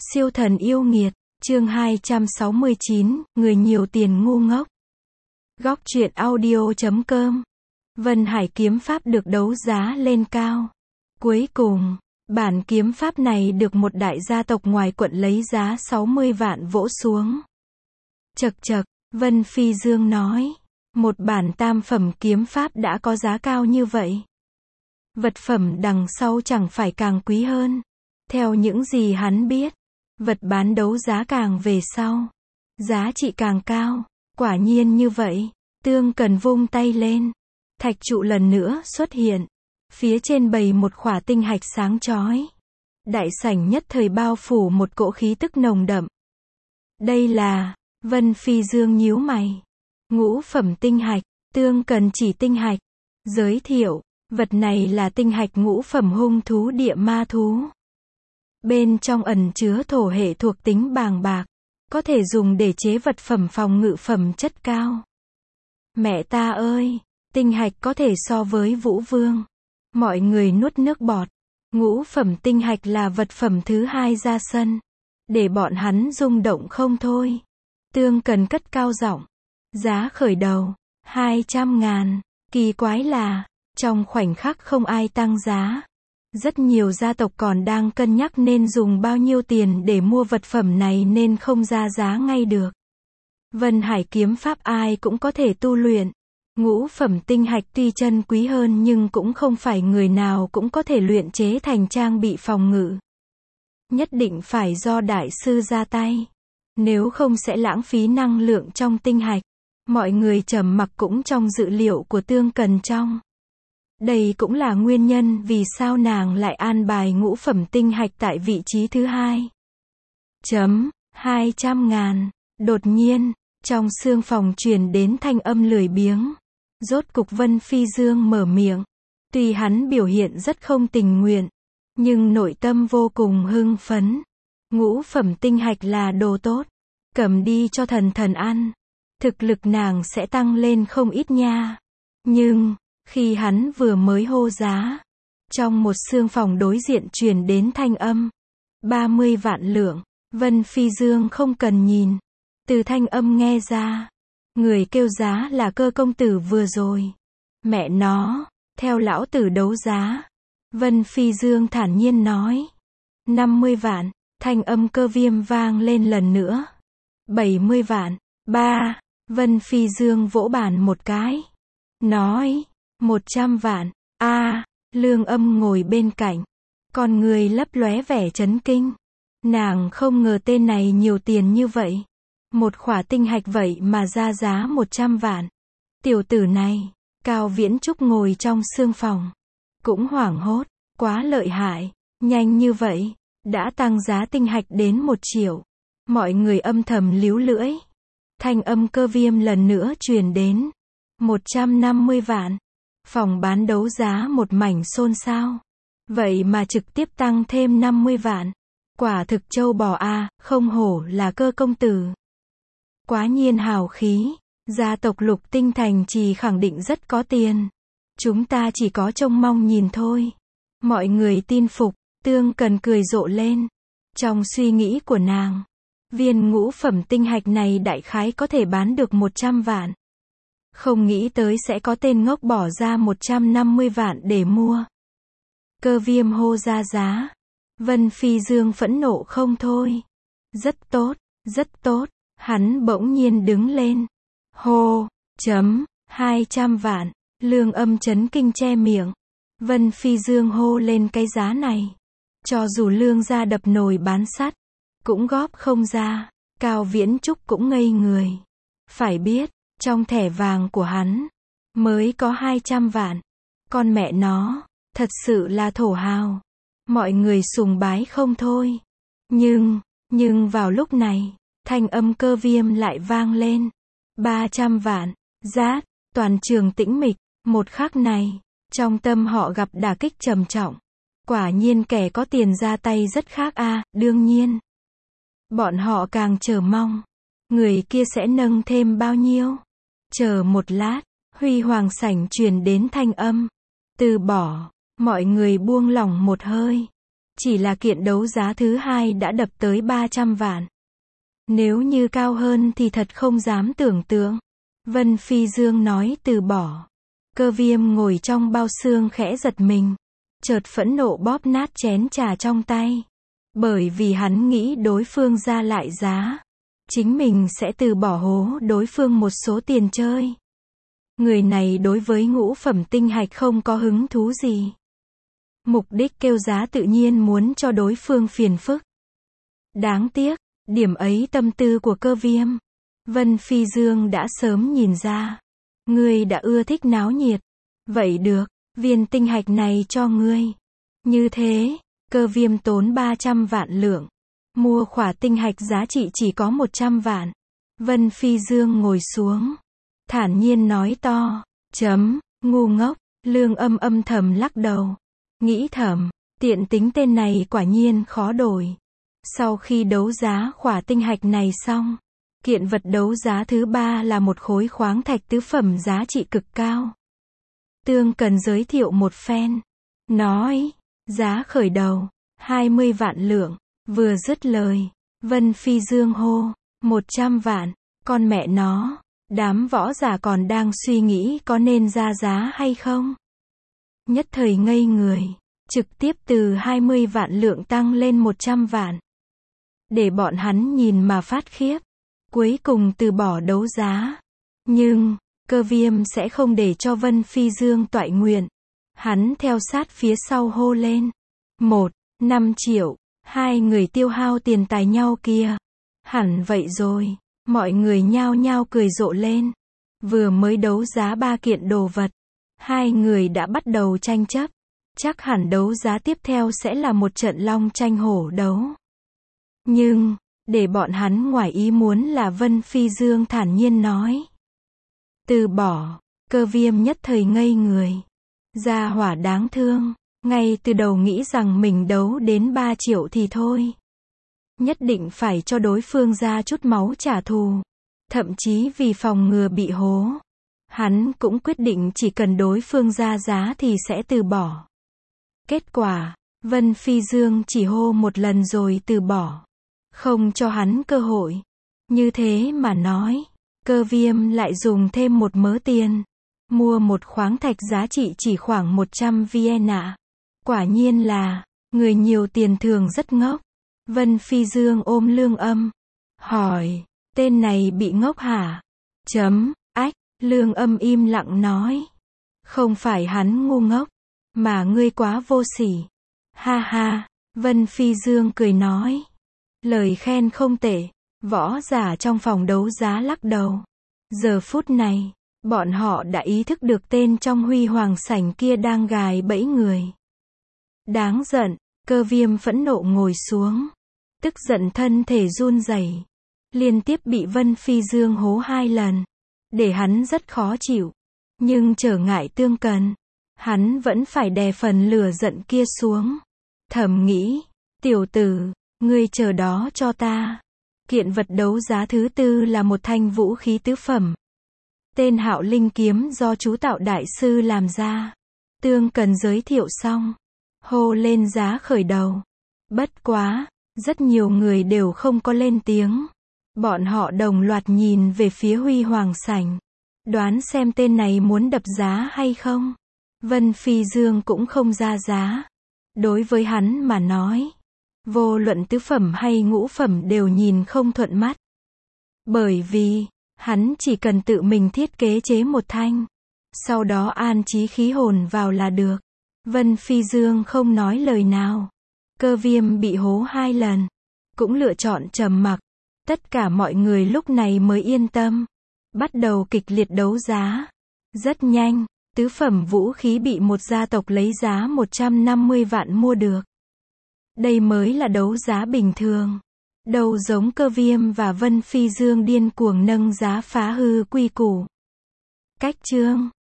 Siêu thần yêu nghiệt, chương 269, người nhiều tiền ngu ngốc. Góc truyện audio.com. Vân Hải kiếm pháp được đấu giá lên cao. Cuối cùng, bản kiếm pháp này được một đại gia tộc ngoài quận lấy giá 60 vạn vỗ xuống. Chậc chậc, Vân Phi Dương nói, một bản tam phẩm kiếm pháp đã có giá cao như vậy. Vật phẩm đằng sau chẳng phải càng quý hơn. Theo những gì hắn biết, vật bán đấu giá càng về sau, giá trị càng cao. Quả nhiên như vậy, Tương Cần vung tay lên. Thạch trụ lần nữa xuất hiện. Phía trên bày một khỏa tinh hạch sáng chói. Đại sảnh nhất thời bao phủ một cỗ khí tức nồng đậm. Đây là, Vân Phi Dương nhíu mày. Ngũ phẩm tinh hạch, Tương Cần chỉ tinh hạch. Giới thiệu, vật này là tinh hạch ngũ phẩm hung thú địa ma thú. Bên trong ẩn chứa thổ hệ thuộc tính bàng bạc, có thể dùng để chế vật phẩm phòng ngự phẩm chất cao. Mẹ ta ơi, tinh hạch có thể so với Vũ Vương. Mọi người nuốt nước bọt. Ngũ phẩm tinh hạch là vật phẩm thứ hai ra sân, để bọn hắn rung động không thôi. Tương Cần cất cao giọng, giá khởi đầu 200.000. Kỳ quái là, trong khoảnh khắc không ai tăng giá. Rất nhiều gia tộc còn đang cân nhắc nên dùng bao nhiêu tiền để mua vật phẩm này nên không ra giá ngay được. Vân Hải kiếm pháp ai cũng có thể tu luyện. Ngũ phẩm tinh hạch tuy chân quý hơn nhưng cũng không phải người nào cũng có thể luyện chế thành trang bị phòng ngự. Nhất định phải do đại sư ra tay. Nếu không sẽ lãng phí năng lượng trong tinh hạch. Mọi người trầm mặc cũng trong dự liệu của Tương Cần trong. Đây cũng là nguyên nhân vì sao nàng lại an bài ngũ phẩm tinh hạch tại vị trí thứ hai. 200.000. Đột nhiên, trong xương phòng truyền đến thanh âm lười biếng. Rốt cục Vân Phi Dương mở miệng. Tuy hắn biểu hiện rất không tình nguyện, nhưng nội tâm vô cùng hưng phấn. Ngũ phẩm tinh hạch là đồ tốt. Cầm đi cho thần thần ăn. Thực lực nàng sẽ tăng lên không ít nha. Nhưng, khi hắn vừa mới hô giá, trong một xương phòng đối diện truyền đến thanh âm 30 vạn lượng. Vân Phi Dương không cần nhìn, từ thanh âm nghe ra, người kêu giá là Cơ công tử vừa rồi. Mẹ nó, theo lão tử đấu giá. Vân Phi Dương thản nhiên nói, 50 vạn. Thanh âm Cơ Viêm vang lên lần nữa. 70 vạn. Vân Phi Dương vỗ bàn một cái, nói, 100 vạn. Lương Âm ngồi bên cạnh, con người lấp lóe vẻ chấn kinh. Nàng không ngờ tên này nhiều tiền như vậy. Một khỏa tinh hạch vậy mà ra giá 100 vạn. Tiểu tử này, Cao Viễn Trúc ngồi trong xương phòng, cũng hoảng hốt, quá lợi hại, nhanh như vậy, đã tăng giá tinh hạch đến 1 triệu. Mọi người âm thầm líu lưỡi. Thanh âm Cơ Viêm lần nữa truyền đến, 150 vạn. Phòng bán đấu giá một mảnh xôn xao. Vậy mà trực tiếp tăng thêm 50 vạn. Quả thực châu bò a, không hổ là Cơ công tử. Quá nhiên hào khí. Gia tộc Lục Tinh Thành Trì khẳng định rất có tiền. Chúng ta chỉ có trông mong nhìn thôi. Mọi người tin phục. Tương Cần cười rộ lên. Trong suy nghĩ của nàng, viên ngũ phẩm tinh hạch này đại khái có thể bán được 100 vạn. Không nghĩ tới sẽ có tên ngốc bỏ ra 150 vạn để mua. Cơ Viêm hô ra giá. Vân Phi Dương phẫn nộ không thôi. Rất tốt, rất tốt. Hắn bỗng nhiên đứng lên. Hô, 200 vạn. Lương Âm chấn kinh che miệng. Vân Phi Dương hô lên cái giá này. Cho dù Lương gia đập nồi bán sắt, cũng góp không ra. Cao Viễn Trúc cũng ngây người. Phải biết, trong thẻ vàng của hắn, mới có 200 vạn. Con mẹ nó, thật sự là thổ hào. Mọi người sùng bái không thôi. Nhưng vào lúc này, thanh âm Cơ Viêm lại vang lên. 300 vạn. Rát, toàn trường tĩnh mịch. Một khắc này, trong tâm họ gặp đả kích trầm trọng. Quả nhiên kẻ có tiền ra tay rất khác a, đương nhiên. Bọn họ càng chờ mong. Người kia sẽ nâng thêm bao nhiêu? Chờ một lát, Huy Hoàng sảnh truyền đến thanh âm. Từ bỏ, mọi người buông lỏng một hơi. Chỉ là kiện đấu giá thứ hai đã đập tới 300 vạn. Nếu như cao hơn thì thật không dám tưởng tượng. Vân Phi Dương nói từ bỏ. Cơ Viêm ngồi trong bao xương khẽ giật mình. Chợt phẫn nộ bóp nát chén trà trong tay. Bởi vì hắn nghĩ đối phương ra lại giá. Chính mình sẽ từ bỏ hố đối phương một số tiền chơi. Người này đối với ngũ phẩm tinh hạch không có hứng thú gì. Mục đích kêu giá tự nhiên muốn cho đối phương phiền phức. Đáng tiếc, điểm ấy tâm tư của Cơ Viêm. Vân Phi Dương đã sớm nhìn ra. Ngươi đã ưa thích náo nhiệt. Vậy được, viên tinh hạch này cho ngươi. Như thế, Cơ Viêm tốn 300 vạn lượng. Mua khỏa tinh hạch giá trị chỉ có 100 vạn. Vân Phi Dương ngồi xuống. Thản nhiên nói to. Ngu ngốc. Lương Âm âm thầm lắc đầu. Nghĩ thầm, tiện tính tên này quả nhiên khó đổi. Sau khi đấu giá khỏa tinh hạch này xong, kiện vật đấu giá thứ ba là một khối khoáng thạch tứ phẩm giá trị cực cao. Tương cần giới thiệu một phen. Nói, giá khởi đầu, 20 vạn lượng. Vừa dứt lời, Vân Phi Dương hô, 100 vạn, con mẹ nó, đám võ giả còn đang suy nghĩ có nên ra giá hay không. Nhất thời ngây người, trực tiếp từ 20 vạn lượng tăng lên 100 vạn. Để bọn hắn nhìn mà phát khiếp, cuối cùng từ bỏ đấu giá. Nhưng, Cơ Viêm sẽ không để cho Vân Phi Dương toại nguyện. Hắn theo sát phía sau hô lên. 5 triệu. Hai người tiêu hao tiền tài nhau kia. Hẳn vậy rồi. Mọi người nhao nhao cười rộ lên. Vừa mới đấu giá 3 kiện đồ vật. Hai người đã bắt đầu tranh chấp. Chắc hẳn đấu giá tiếp theo sẽ là một trận long tranh hổ đấu. Nhưng, để bọn hắn ngoài ý muốn là Vân Phi Dương thản nhiên nói. Từ bỏ. Cơ Viêm nhất thời ngây người. Gia hỏa đáng thương. Ngay từ đầu nghĩ rằng mình đấu đến 3 triệu thì thôi. Nhất định phải cho đối phương ra chút máu trả thù. Thậm chí vì phòng ngừa bị hố. Hắn cũng quyết định chỉ cần đối phương ra giá thì sẽ từ bỏ. Kết quả, Vân Phi Dương chỉ hô một lần rồi từ bỏ. Không cho hắn cơ hội. Như thế mà nói, Cơ Viêm lại dùng thêm một mớ tiền. Mua một khoáng thạch giá trị chỉ khoảng 100 viên ạ. Quả nhiên là, người nhiều tiền thường rất ngốc. Vân Phi Dương ôm Lương Âm. Hỏi, tên này bị ngốc hả? Lương Âm im lặng nói. Không phải hắn ngu ngốc, mà ngươi quá vô sỉ. Ha ha, Vân Phi Dương cười nói. Lời khen không tệ, võ giả trong phòng đấu giá lắc đầu. Giờ phút này, bọn họ đã ý thức được tên trong huy hoàng sảnh kia đang gài bẫy người. Đáng giận, Cơ Viêm phẫn nộ ngồi xuống. Tức giận thân thể run rẩy. Liên tiếp bị Vân Phi Dương hố 2 lần. Để hắn rất khó chịu. Nhưng trở ngại tương cần. Hắn vẫn phải đè phần lửa giận kia xuống. Thầm nghĩ, tiểu tử, ngươi chờ đó cho ta. Kiện vật đấu giá thứ tư là một thanh vũ khí tứ phẩm. Tên Hạo Linh kiếm do chú Tạo đại sư làm ra. Tương cần giới thiệu xong. Hô lên giá khởi đầu. Bất quá, rất nhiều người đều không có lên tiếng. Bọn họ đồng loạt nhìn về phía huy hoàng sảnh. Đoán xem tên này muốn đập giá hay không. Vân Phi Dương cũng không ra giá. Đối với hắn mà nói, vô luận tứ phẩm hay ngũ phẩm đều nhìn không thuận mắt. Bởi vì, hắn chỉ cần tự mình thiết kế chế một thanh. Sau đó an trí khí hồn vào là được. Vân Phi Dương không nói lời nào. Cơ Viêm bị hố 2 lần. Cũng lựa chọn trầm mặc. Tất cả mọi người lúc này mới yên tâm. Bắt đầu kịch liệt đấu giá. Rất nhanh, tứ phẩm vũ khí bị một gia tộc lấy giá 150 vạn mua được. Đây mới là đấu giá bình thường. Đâu giống Cơ Viêm và Vân Phi Dương điên cuồng nâng giá phá hư quy củ. Cách chương